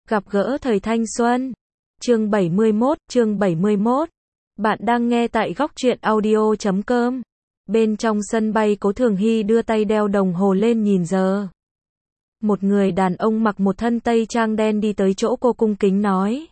Gặp gỡ thời thanh xuân. Chương 71. Bạn đang nghe tại góc truyện audio.com. Bên trong sân bay, Cố Thường Hy đưa tay đeo đồng hồ lên nhìn giờ. Một người đàn ông mặc một thân tây trang đen đi tới chỗ cô, cung kính nói: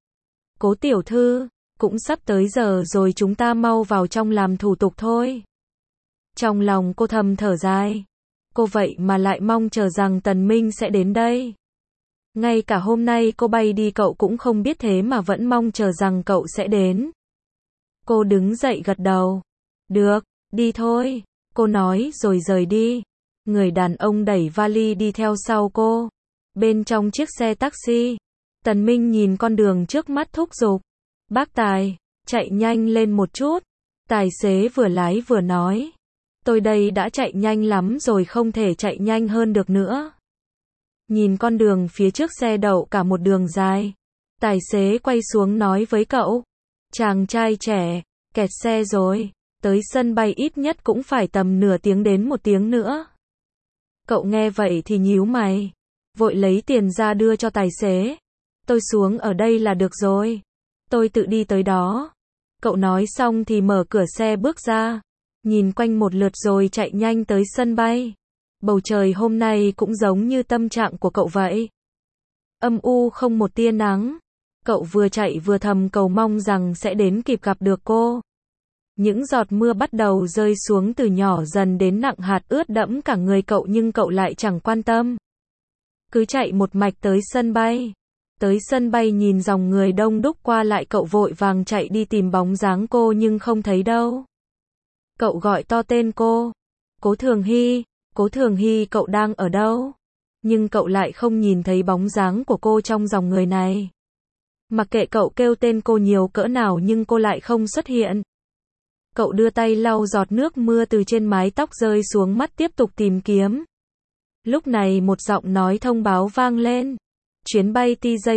Cố tiểu thư, cũng sắp tới giờ rồi, chúng ta mau vào trong làm thủ tục thôi. Trong lòng cô thầm thở dài. Cô vậy mà lại mong chờ rằng Tần Minh sẽ đến đây. Ngay cả hôm nay cô bay đi cậu cũng không biết, thế mà vẫn mong chờ rằng cậu sẽ đến. Cô đứng dậy gật đầu. Được, đi thôi, cô nói rồi rời đi. Người đàn ông đẩy vali đi theo sau cô. Bên trong chiếc xe taxi, Tần Minh nhìn con đường trước mắt thúc giục: Bác tài, chạy nhanh lên một chút. Tài xế vừa lái vừa nói: Tôi đây đã chạy nhanh lắm rồi, không thể chạy nhanh hơn được nữa. Nhìn con đường phía trước xe đậu cả một đường dài, tài xế quay xuống nói với cậu: Chàng trai trẻ, kẹt xe rồi, tới sân bay ít nhất cũng phải tầm nửa tiếng đến 1 tiếng nữa. Cậu nghe vậy thì nhíu mày, vội lấy tiền ra đưa cho tài xế. Tôi xuống ở đây là được rồi, tôi tự đi tới đó. Cậu nói xong thì mở cửa xe bước ra, nhìn quanh một lượt rồi chạy nhanh tới sân bay. Bầu trời hôm nay cũng giống như tâm trạng của cậu vậy. Âm u không một tia nắng. Cậu vừa chạy vừa thầm cầu mong rằng sẽ đến kịp gặp được cô. Những giọt mưa bắt đầu rơi xuống, từ nhỏ dần đến nặng hạt, ướt đẫm cả người cậu, nhưng cậu lại chẳng quan tâm. Cứ chạy một mạch tới sân bay. Tới sân bay nhìn dòng người đông đúc qua lại, cậu vội vàng chạy đi tìm bóng dáng cô nhưng không thấy đâu. Cậu gọi to tên cô: Cố Thường Hy, Cố Thường Hy, cậu đang ở đâu? Nhưng cậu lại không nhìn thấy bóng dáng của cô trong dòng người này. Mặc kệ cậu kêu tên cô nhiều cỡ nào nhưng cô lại không xuất hiện. Cậu đưa tay lau giọt nước mưa từ trên mái tóc rơi xuống mắt, tiếp tục tìm kiếm. Lúc này một giọng nói thông báo vang lên: Chuyến bay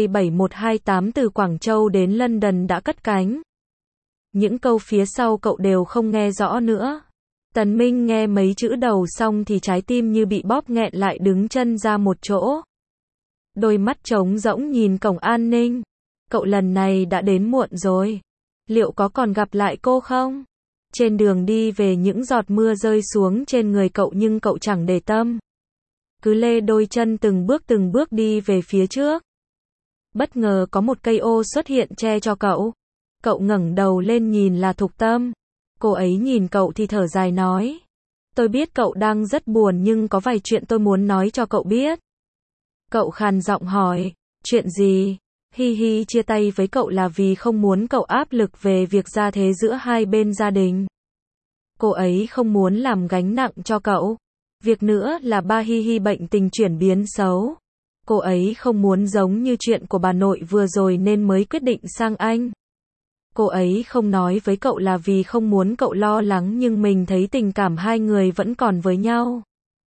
TJ7128 từ Quảng Châu đến London đã cất cánh. Những câu phía sau cậu đều không nghe rõ nữa. Tần Minh nghe mấy chữ đầu xong thì trái tim như bị bóp nghẹn lại, đứng chân ra một chỗ. Đôi mắt trống rỗng nhìn cổng an ninh. Cậu lần này đã đến muộn rồi. Liệu có còn gặp lại cô không? Trên đường đi về, những giọt mưa rơi xuống trên người cậu nhưng cậu chẳng để tâm. Cứ lê đôi chân từng bước đi về phía trước. Bất ngờ có một cây ô xuất hiện che cho cậu. Cậu ngẩng đầu lên nhìn là Thục Tâm. Cô ấy nhìn cậu thì thở dài nói: Tôi biết cậu đang rất buồn nhưng có vài chuyện tôi muốn nói cho cậu biết. Cậu khàn giọng hỏi: Chuyện gì? Hi Hi chia tay với cậu là vì không muốn cậu áp lực về việc gia thế giữa hai bên gia đình. Cô ấy không muốn làm gánh nặng cho cậu. Việc nữa là ba Hi Hi bệnh tình chuyển biến xấu. Cô ấy không muốn giống như chuyện của bà nội vừa rồi nên mới quyết định sang Anh. Cô ấy không nói với cậu là vì không muốn cậu lo lắng, nhưng mình thấy tình cảm hai người vẫn còn với nhau.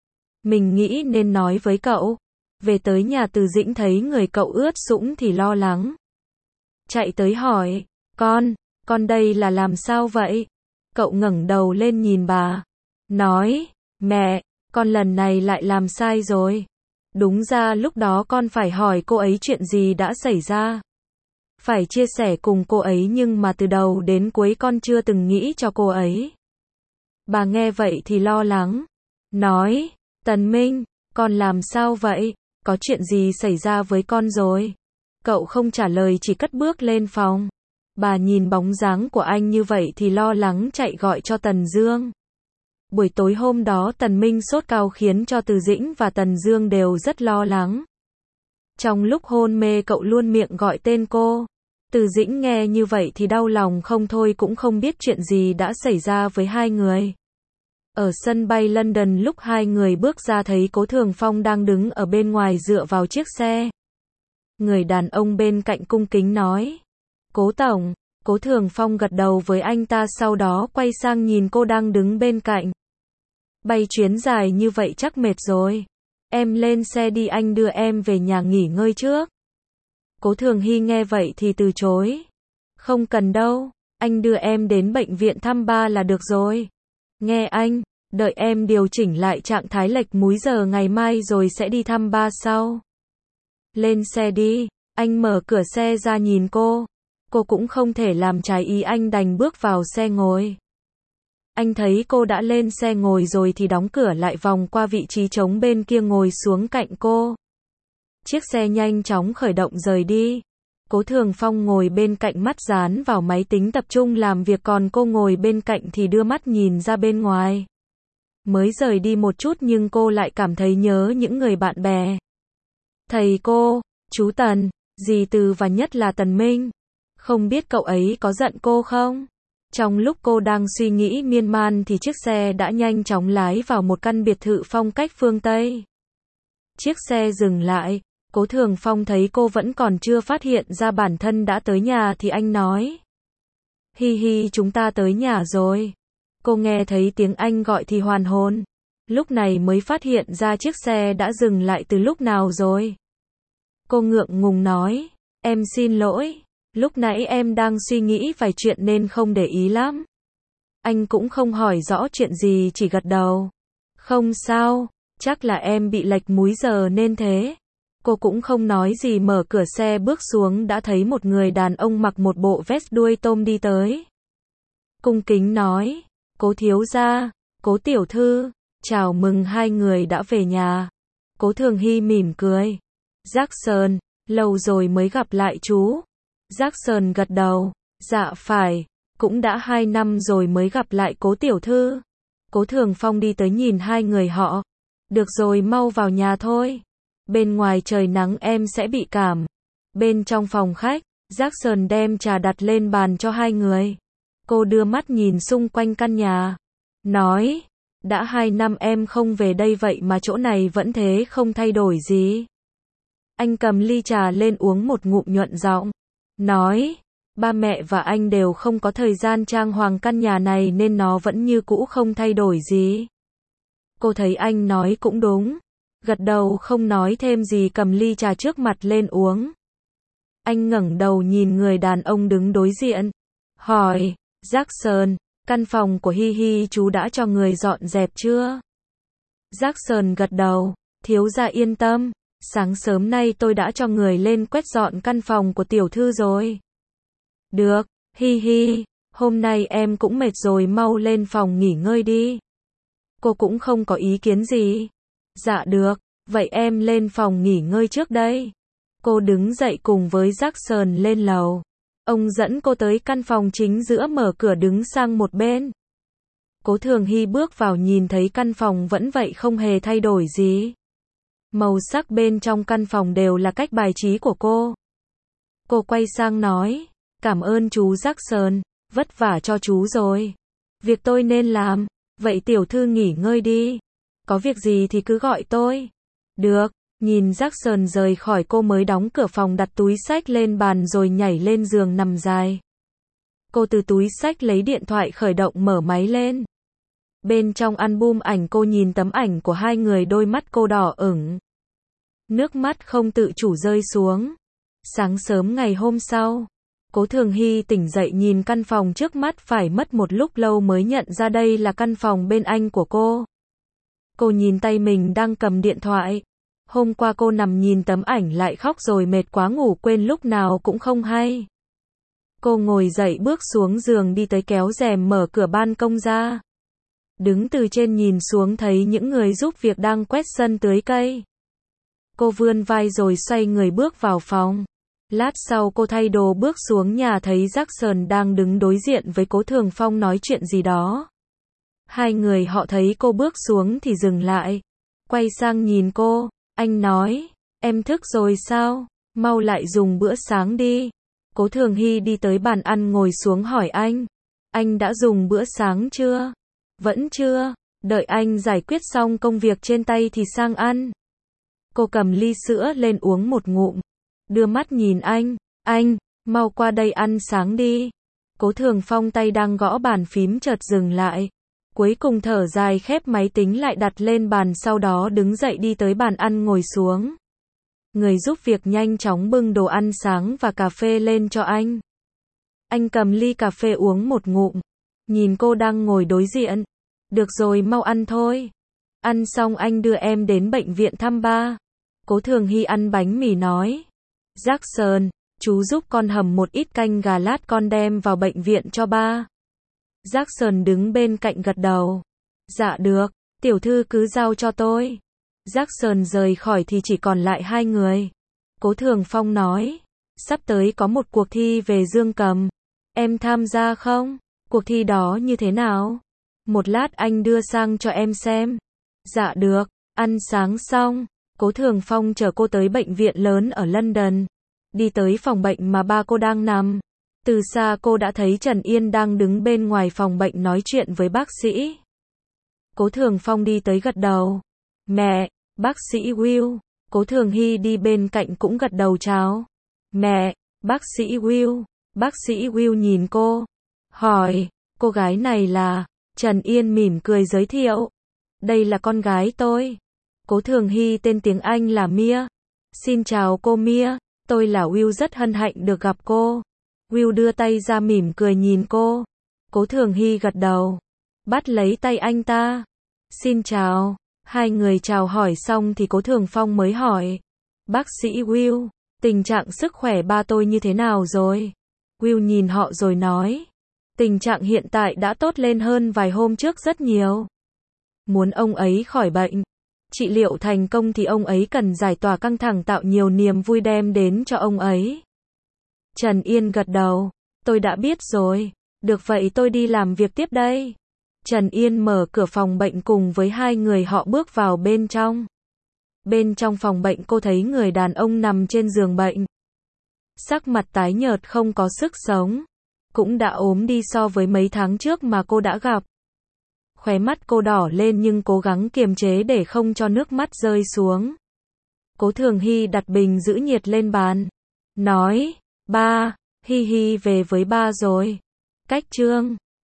Mình nghĩ nên nói với cậu. Về tới nhà, Từ Dĩnh thấy người cậu ướt sũng thì lo lắng. Chạy tới hỏi: Con đây là làm sao vậy? Cậu ngẩng đầu lên nhìn bà. Nói: Mẹ, con lần này lại làm sai rồi. Đúng ra lúc đó con phải hỏi cô ấy chuyện gì đã xảy ra. Phải chia sẻ cùng cô ấy, nhưng mà từ đầu đến cuối con chưa từng nghĩ cho cô ấy. Bà nghe vậy thì lo lắng. Nói: Tần Minh, con làm sao vậy? Có chuyện gì xảy ra với con rồi? Cậu không trả lời, chỉ cất bước lên phòng. Bà nhìn bóng dáng của anh như vậy thì lo lắng chạy gọi cho Tần Dương. Buổi tối hôm đó Tần Minh sốt cao khiến cho Từ Dĩnh và Tần Dương đều rất lo lắng. Trong lúc hôn mê cậu luôn miệng gọi tên cô. Từ Dĩnh nghe như vậy thì đau lòng không thôi, cũng không biết chuyện gì đã xảy ra với hai người. Ở sân bay London, lúc hai người bước ra thấy Cố Thường Phong đang đứng ở bên ngoài dựa vào chiếc xe. Người đàn ông bên cạnh cung kính nói: Cố tổng. Cố Thường Phong gật đầu với anh ta, sau đó quay sang nhìn cô đang đứng bên cạnh. Bay chuyến dài như vậy chắc mệt rồi. Em lên xe đi, anh đưa em về nhà nghỉ ngơi trước. Cố Thường Hy nghe vậy thì từ chối. Không cần đâu, anh đưa em đến bệnh viện thăm ba là được rồi. Nghe anh, đợi em điều chỉnh lại trạng thái lệch múi giờ ngày mai rồi sẽ đi thăm ba sau. Lên xe đi. Anh mở cửa xe ra nhìn cô. Cô cũng không thể làm trái ý anh, đành bước vào xe ngồi. Anh thấy cô đã lên xe ngồi rồi thì đóng cửa lại, vòng qua vị trí trống bên kia ngồi xuống cạnh cô. Chiếc xe nhanh chóng khởi động rời đi. Cố Thường Phong ngồi bên cạnh, mắt dán vào máy tính tập trung làm việc, còn cô ngồi bên cạnh thì đưa mắt nhìn ra bên ngoài. Mới rời đi một chút nhưng cô lại cảm thấy nhớ những người bạn bè. Thầy cô, chú Tần, dì Từ và nhất là Tần Minh. Không biết cậu ấy có giận cô không? Trong lúc cô đang suy nghĩ miên man thì chiếc xe đã nhanh chóng lái vào một căn biệt thự phong cách phương Tây. Chiếc xe dừng lại. Cố Thường Phong thấy cô vẫn còn chưa phát hiện ra bản thân đã tới nhà thì anh nói. Hi hi, chúng ta tới nhà rồi. Cô nghe thấy tiếng anh gọi thì hoàn hồn. Lúc này mới phát hiện ra chiếc xe đã dừng lại từ lúc nào rồi. Cô ngượng ngùng nói. Em xin lỗi. Lúc nãy em đang suy nghĩ vài chuyện nên không để ý lắm. Anh cũng không hỏi rõ chuyện gì, chỉ gật đầu. Không sao, chắc là em bị lệch múi giờ nên thế. Cô cũng không nói gì, mở cửa xe bước xuống đã thấy một người đàn ông mặc một bộ vest đuôi tôm đi tới. Cung kính nói, Cố thiếu gia, Cố tiểu thư, chào mừng hai người đã về nhà. Cố Thường Hy mỉm cười. Jackson, lâu rồi mới gặp lại chú. Jackson gật đầu, dạ phải, cũng đã 2 năm rồi mới gặp lại Cố tiểu thư. Cố Thường Phong đi tới nhìn hai người họ. Được rồi, mau vào nhà thôi. Bên ngoài trời nắng em sẽ bị cảm. Bên trong phòng khách, Jackson đem trà đặt lên bàn cho hai người. Cô đưa mắt nhìn xung quanh căn nhà. Nói, đã 2 năm em không về đây vậy mà chỗ này vẫn thế không thay đổi gì. Anh cầm ly trà lên uống một ngụm nhuận giọng. Nói, ba mẹ và anh đều không có thời gian trang hoàng căn nhà này nên nó vẫn như cũ không thay đổi gì. Cô thấy anh nói cũng đúng. Gật đầu không nói thêm gì, cầm ly trà trước mặt lên uống. Anh ngẩng đầu nhìn người đàn ông đứng đối diện. Hỏi, Jackson, căn phòng của Hi Hi chú đã cho người dọn dẹp chưa? Jackson gật đầu, thiếu gia yên tâm. Sáng sớm nay tôi đã cho người lên quét dọn căn phòng của tiểu thư rồi. Được, Hi Hi, hôm nay em cũng mệt rồi, mau lên phòng nghỉ ngơi đi. Cô cũng không có ý kiến gì. Dạ được, vậy em lên phòng nghỉ ngơi trước đây. Cô đứng dậy cùng với Jackson lên lầu. Ông dẫn cô tới căn phòng chính giữa, mở cửa đứng sang một bên. Cố Thường Hy bước vào nhìn thấy căn phòng vẫn vậy không hề thay đổi gì. Màu sắc bên trong căn phòng đều là cách bài trí của cô. Cô quay sang nói, cảm ơn chú Jackson, vất vả cho chú rồi. Việc tôi nên làm, vậy tiểu thư nghỉ ngơi đi. Có việc gì thì cứ gọi tôi. Được, nhìn Jackson rời khỏi cô mới đóng cửa phòng, đặt túi xách lên bàn rồi nhảy lên giường nằm dài. Cô từ túi xách lấy điện thoại khởi động, mở máy lên. Bên trong album ảnh cô nhìn tấm ảnh của hai người, đôi mắt cô đỏ ửng. Nước mắt không tự chủ rơi xuống. Sáng sớm ngày hôm sau, Cố Thường Hy tỉnh dậy nhìn căn phòng trước mắt, phải mất một lúc lâu mới nhận ra đây là căn phòng bên anh của cô. Cô nhìn tay mình đang cầm điện thoại. Hôm qua cô nằm nhìn tấm ảnh lại khóc rồi mệt quá ngủ quên lúc nào cũng không hay. Cô ngồi dậy bước xuống giường đi tới kéo rèm mở cửa ban công ra. Đứng từ trên nhìn xuống thấy những người giúp việc đang quét sân tưới cây. Cô vươn vai rồi xoay người bước vào phòng. Lát sau cô thay đồ bước xuống nhà thấy Jackson đang đứng đối diện với Cố Thường Phong nói chuyện gì đó. Hai người họ thấy cô bước xuống thì dừng lại. Quay sang nhìn cô, anh nói, em thức rồi sao? Mau lại dùng bữa sáng đi. Cố Thường Hy đi tới bàn ăn ngồi xuống hỏi anh đã dùng bữa sáng chưa? Vẫn chưa, đợi anh giải quyết xong công việc trên tay thì sang ăn. Cô cầm ly sữa lên uống một ngụm. Đưa mắt nhìn anh, mau qua đây ăn sáng đi. Cố Thường Phong tay đang gõ bàn phím chợt dừng lại. Cuối cùng thở dài khép máy tính lại đặt lên bàn, sau đó đứng dậy đi tới bàn ăn ngồi xuống. Người giúp việc nhanh chóng bưng đồ ăn sáng và cà phê lên cho anh. Anh cầm ly cà phê uống một ngụm. Nhìn cô đang ngồi đối diện. Được rồi, mau ăn thôi. Ăn xong anh đưa em đến bệnh viện thăm ba. Cố Thường Hy ăn bánh mì nói. Jackson, chú giúp con hầm một ít canh gà lát con đem vào bệnh viện cho ba. Jackson đứng bên cạnh gật đầu. Dạ được, tiểu thư cứ giao cho tôi. Jackson rời khỏi thì chỉ còn lại hai người. Cố Thường Phong nói, sắp tới có một cuộc thi về dương cầm. Em tham gia không? Cuộc thi đó như thế nào? Một lát anh đưa sang cho em xem. Dạ được, ăn sáng xong, Cố Thường Phong chở cô tới bệnh viện lớn ở London. Đi tới phòng bệnh mà ba cô đang nằm. Từ xa cô đã thấy Trần Yên đang đứng bên ngoài phòng bệnh nói chuyện với bác sĩ. Cố Thường Phong đi tới gật đầu. Mẹ, bác sĩ Will. Cố Thường Hy đi bên cạnh cũng gật đầu chào. Mẹ, bác sĩ Will. Bác sĩ Will nhìn cô. Hỏi, cô gái này là... Trần Yên mỉm cười giới thiệu. Đây là con gái tôi. Cố Thường Hy tên tiếng Anh là Mia. Xin chào cô Mia, tôi là Will, rất hân hạnh được gặp cô. Will đưa tay ra mỉm cười nhìn cô. Cố Thường Hy gật đầu. Bắt lấy tay anh ta. Xin chào. Hai người chào hỏi xong thì Cố Thường Phong mới hỏi. Bác sĩ Will, tình trạng sức khỏe ba tôi như thế nào rồi? Will nhìn họ rồi nói. Tình trạng hiện tại đã tốt lên hơn vài hôm trước rất nhiều. Muốn ông ấy khỏi bệnh, trị liệu thành công thì ông ấy cần giải tỏa căng thẳng, tạo nhiều niềm vui đem đến cho ông ấy. Trần Yên gật đầu. Tôi đã biết rồi. Được vậy tôi đi làm việc tiếp đây. Trần Yên mở cửa phòng bệnh cùng với hai người họ bước vào bên trong. Bên trong phòng bệnh cô thấy người đàn ông nằm trên giường bệnh. Sắc mặt tái nhợt không có sức sống. Cũng đã ốm đi so với mấy tháng trước mà cô đã gặp. Khóe mắt cô đỏ lên nhưng cố gắng kiềm chế để không cho nước mắt rơi xuống. Cố Thường Hy đặt bình giữ nhiệt lên bàn. Nói, ba, Hi Hi về với ba rồi. Cách chương